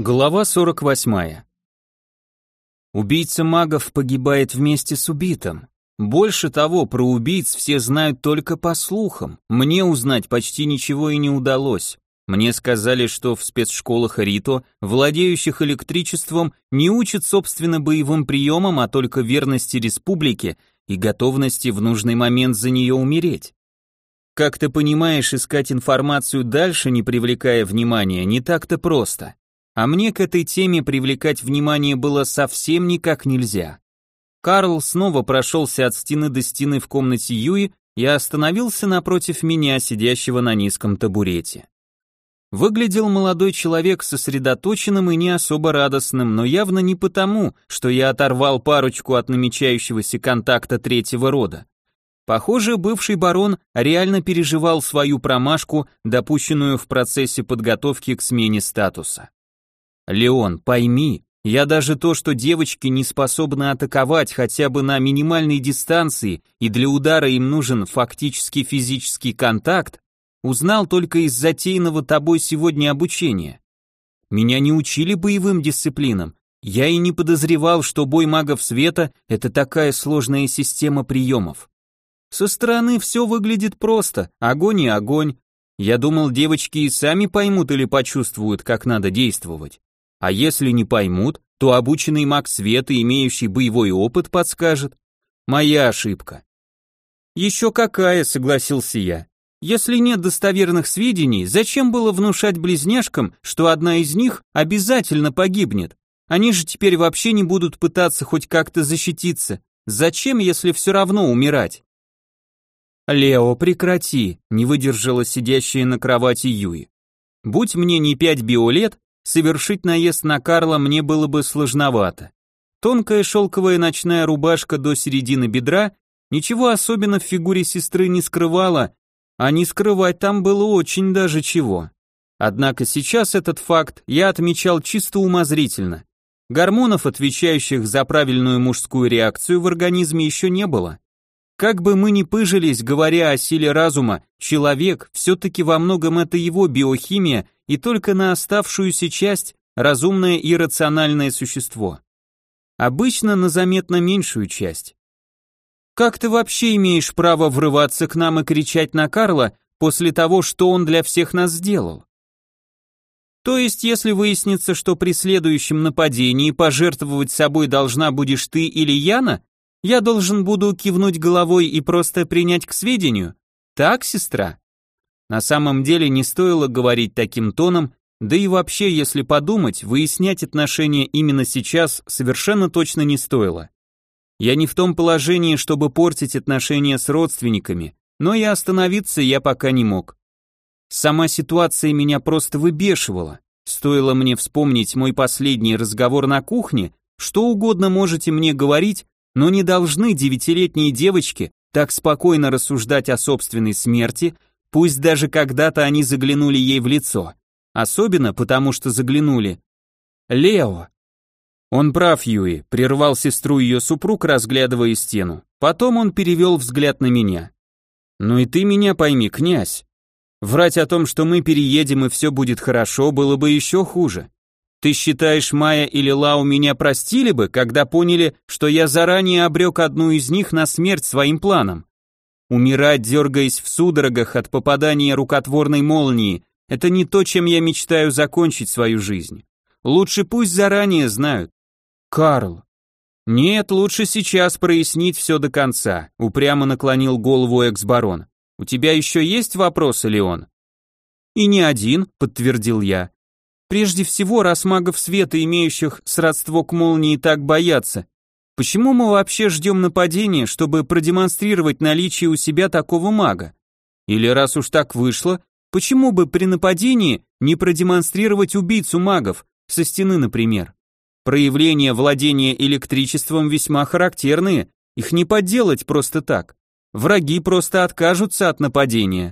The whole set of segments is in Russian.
Глава 48. Убийца магов погибает вместе с убитым. Больше того, про убийц все знают только по слухам. Мне узнать почти ничего и не удалось. Мне сказали, что в спецшколах Рито, владеющих электричеством, не учат собственно боевым приемам, а только верности республике и готовности в нужный момент за нее умереть. Как ты понимаешь, искать информацию дальше, не привлекая внимания, не так-то просто. А мне к этой теме привлекать внимание было совсем никак нельзя. Карл снова прошелся от стены до стены в комнате Юи и остановился напротив меня, сидящего на низком табурете. Выглядел молодой человек сосредоточенным и не особо радостным, но явно не потому, что я оторвал парочку от намечающегося контакта третьего рода. Похоже, бывший барон реально переживал свою промашку, допущенную в процессе подготовки к смене статуса. «Леон, пойми, я даже то, что девочки не способны атаковать хотя бы на минимальной дистанции и для удара им нужен фактически физический контакт, узнал только из затеянного тобой сегодня обучения. Меня не учили боевым дисциплинам, я и не подозревал, что бой магов света – это такая сложная система приемов. Со стороны все выглядит просто, огонь и огонь. Я думал, девочки и сами поймут или почувствуют, как надо действовать. А если не поймут, то обученный маг света, имеющий боевой опыт, подскажет. Моя ошибка. Еще какая, согласился я. Если нет достоверных сведений, зачем было внушать близняшкам, что одна из них обязательно погибнет? Они же теперь вообще не будут пытаться хоть как-то защититься. Зачем, если все равно умирать? Лео, прекрати, не выдержала сидящая на кровати Юи. Будь мне не 5 биолет, совершить наезд на Карла мне было бы сложновато. Тонкая шелковая ночная рубашка до середины бедра ничего особенно в фигуре сестры не скрывала, а не скрывать там было очень даже чего. Однако сейчас этот факт я отмечал чисто умозрительно. Гормонов, отвечающих за правильную мужскую реакцию, в организме еще не было. Как бы мы ни пыжились, говоря о силе разума, человек, все-таки во многом это его биохимия, и только на оставшуюся часть разумное и рациональное существо. Обычно на заметно меньшую часть. Как ты вообще имеешь право врываться к нам и кричать на Карла после того, что он для всех нас сделал? То есть, если выяснится, что при следующем нападении пожертвовать собой должна будешь ты или Яна, я должен буду кивнуть головой и просто принять к сведению? Так, сестра? На самом деле не стоило говорить таким тоном, да и вообще, если подумать, выяснять отношения именно сейчас совершенно точно не стоило. Я не в том положении, чтобы портить отношения с родственниками, но и остановиться я пока не мог. Сама ситуация меня просто выбешивала. Стоило мне вспомнить мой последний разговор на кухне, что угодно можете мне говорить, но не должны 9-летние девочки так спокойно рассуждать о собственной смерти, пусть даже когда-то они заглянули ей в лицо. Особенно потому, что заглянули. Лео. Он прав, Юи, прервал сестру ее супруг, разглядывая стену. Потом он перевел взгляд на меня. Ну и ты меня пойми, князь. Врать о том, что мы переедем и все будет хорошо, было бы еще хуже. Ты считаешь, Майя или Лау меня простили бы, когда поняли, что я заранее обрек одну из них на смерть своим планом? Умирать, дергаясь в судорогах от попадания рукотворной молнии, это не то, чем я мечтаю закончить свою жизнь. Лучше пусть заранее знают. Карл. Нет, лучше сейчас прояснить все до конца, упрямо наклонил голову экс-барон. У тебя еще есть вопросы, Леон? И не один, подтвердил я. Прежде всего, раз магов света, имеющих сродство к молнии, так боятся, почему мы вообще ждем нападения, чтобы продемонстрировать наличие у себя такого мага? Или раз уж так вышло, почему бы при нападении не продемонстрировать убийцу магов, со стены, например? Проявления владения электричеством весьма характерные, их не подделать просто так. Враги просто откажутся от нападения.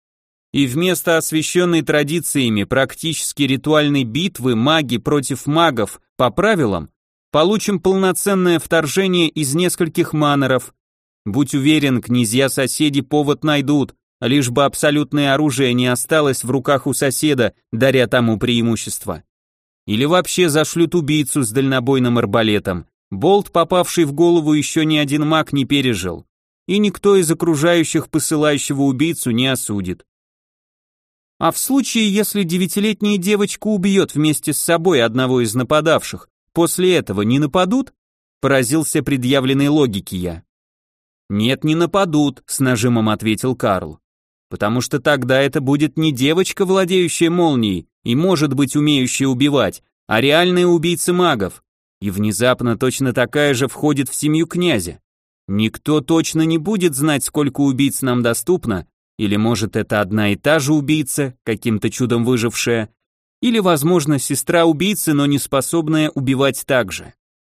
И вместо освященной традициями практически ритуальной битвы маги против магов по правилам получим полноценное вторжение из нескольких маноров. Будь уверен, князья-соседи повод найдут, лишь бы абсолютное оружие не осталось в руках у соседа, даря тому преимущество. Или вообще зашлют убийцу с дальнобойным арбалетом. Болт, попавший в голову, еще ни один маг не пережил. И никто из окружающих посылающего убийцу не осудит. А в случае, если девятилетняя девочка убьет вместе с собой одного из нападавших, после этого не нападут? Поразился предъявленной логике я. Нет, не нападут, с нажимом ответил Карл. Потому что тогда это будет не девочка, владеющая молнией и может быть умеющая убивать, а реальная убийца магов. И внезапно точно такая же входит в семью князя. Никто точно не будет знать, сколько убийц нам доступно, или может это одна и та же убийца, каким-то чудом выжившая, или, возможно, сестра убийцы, но не способная убивать так же.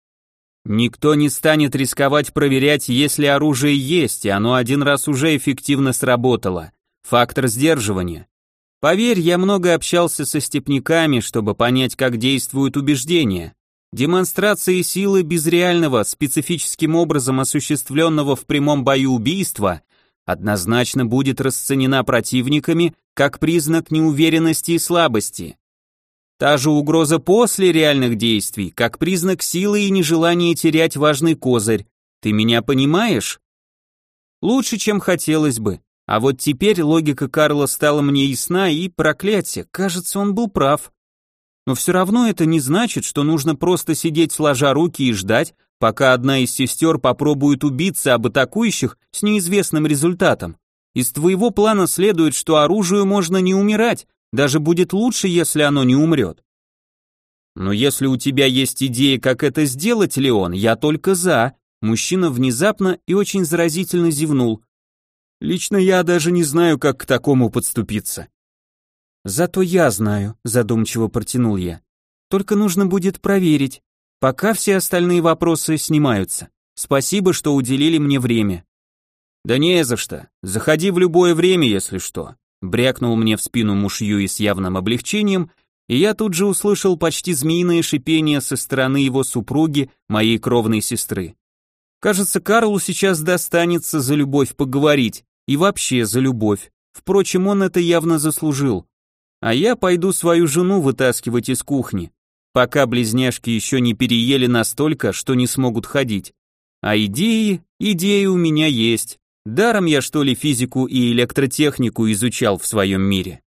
Никто не станет рисковать проверять, если оружие есть, и оно один раз уже эффективно сработало. Фактор сдерживания. Поверь, я много общался со степняками, чтобы понять, как действуют убеждения. Демонстрация силы без реального, специфическим образом осуществленного в прямом бою убийства однозначно будет расценена противниками как признак неуверенности и слабости. Та же угроза после реальных действий, как признак силы и нежелания терять важный козырь. Ты меня понимаешь? Лучше, чем хотелось бы. А вот теперь логика Карла стала мне ясна, и, проклятие, кажется, он был прав. Но все равно это не значит, что нужно просто сидеть сложа руки и ждать, пока одна из сестер попробует убиться об атакующих с неизвестным результатом. Из твоего плана следует, что оружию можно не умирать, даже будет лучше, если оно не умрет. Но если у тебя есть идея, как это сделать, Леон, я только за. Мужчина внезапно и очень заразительно зевнул. Лично я даже не знаю, как к такому подступиться. Зато я знаю, задумчиво протянул я. Только нужно будет проверить. Пока все остальные вопросы снимаются. Спасибо, что уделили мне время. Да не за что. Заходи в любое время, если что. Брякнул мне в спину Мушьюи с явным облегчением, и я тут же услышал почти змеиное шипение со стороны его супруги, моей кровной сестры. Кажется, Карлу сейчас достанется за любовь поговорить, и вообще за любовь. Впрочем, он это явно заслужил. А я пойду свою жену вытаскивать из кухни, пока близняшки еще не переели настолько, что не смогут ходить. А идеи у меня есть. Даром я, что ли, физику и электротехнику изучал в своем мире.